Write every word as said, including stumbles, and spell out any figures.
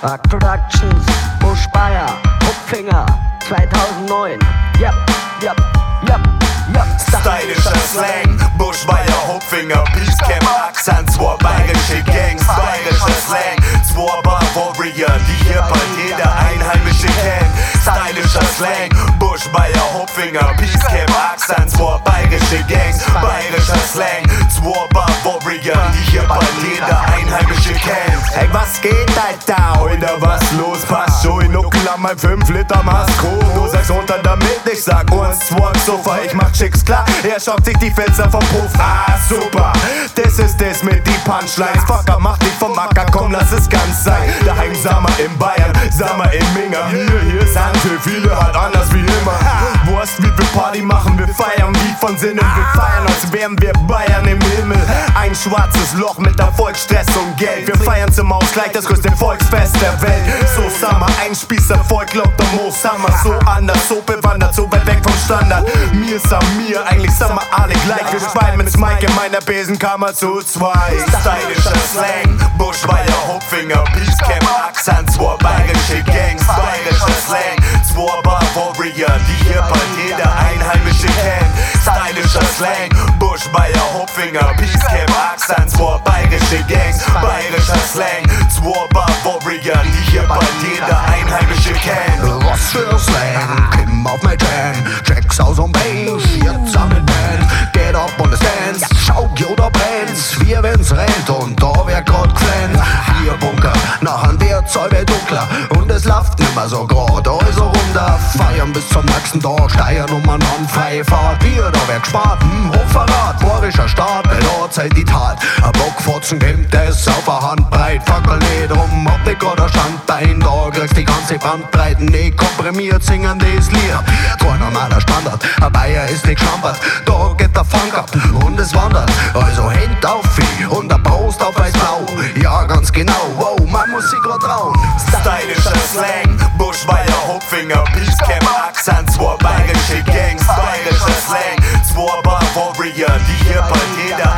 Arc Productions, Busch Bayer, Hupfinger, zweitausendneun. Yep, yep, yep, yep. Stylischer Slang, Busch Bayer, Hupfinger, Peace Camp, Akzent, zwei bayerische Gangs. Bayerischer Slang, zwei Bar Warrior, die hier bald jeder Einheimische kennt. Stylischer Slang, Busch Bayer, Hupfinger, Peace Camp, Akzent, zwei bayerische Gangs. Bayerischer Slang, zwei Bar Warrior, die hier bald jeder Einheimische kennt. Hey, was geht, Alter? Heute was los? Passt schon in Nuckel an mein fünf Liter Masko. Du sagst runter damit, ich sag uns zwei Sofa. Ich mach Chicks klar, er schaut sich die Fenster vom Puff. Ah, super, das ist das mit die Punchlines. Fucker, mach dich vom Acker, komm, lass es ganz sein. Daheim Sommer in Bayern, Sommer in Minga. Hier, hier sind für viele halt anders wie immer. Wurst, wie wir Party machen, wir feiern wie von Sinnen. Wir feiern, als wären wir Bayern im Himmel. Ein schwarzes Loch mit Erfolg, Stress und Geld. Wir feiern zum Ausgleich das größte Volksfest der Welt. So Summer, ein Spießervolk, glaubt der Mo Summer. So anders, so bewandert, so weit weg vom Standard. Mir ist an mir, eigentlich sind wir alle gleich. Wir speien mit Mike in meiner Besenkammer zu zwei. Stylischer Slang, Busch Bayer, Hupfinger, Peace Camp, Akzent, zwei bayerische Gangs. Bayerischer Slang, zwei Bar Warrior, die hier bald jeder Einheimische kennt. Stylischer Slang, Busch Bayer, Hupfinger, Peace Camp, Akzent, zwei bayerische Gangs. Bayerischer Slang, zwei Bar Warrior, die hier bald jeder Einheimische kennt. Was für Slang, Kim auf mein Tan, Checks aus und Bass, jetzt am Band. Geht ab und es dance, schaut oder brennt's, wir wenn's rennt und da wär grad geflennt. Vier Bunker, nachher wird's allweil dunkler und es läuft nimmer so grad, also runter. Feiern bis zum nächsten Tag, steiern um an freie Fahrt. Bier, da wär gespart, hm, Hochverrat, bohrischer Staat, belort seid die Tat. A Bockfotzen kommt es auf a Handbreit, Fackel nicht rum, Optik oder Standbein, da kriegst die ganze Bandbreiten nicht komprimiert, singen das Lied. Kein normaler Standard, a Bayer ist nicht schlampert, da geht der Funk ab und es wandert. Also Hand auf Vieh und a Post auf weiß-blau, ja ganz genau, wow, man muss sich grad trauen. Stylischer Slang, Busch Bayer, Hupfinger, Peace Camp, Akzent, zwei bayerische Gangs. Bayerischer Slang, zwei Bar Warrior, die hier bald jeder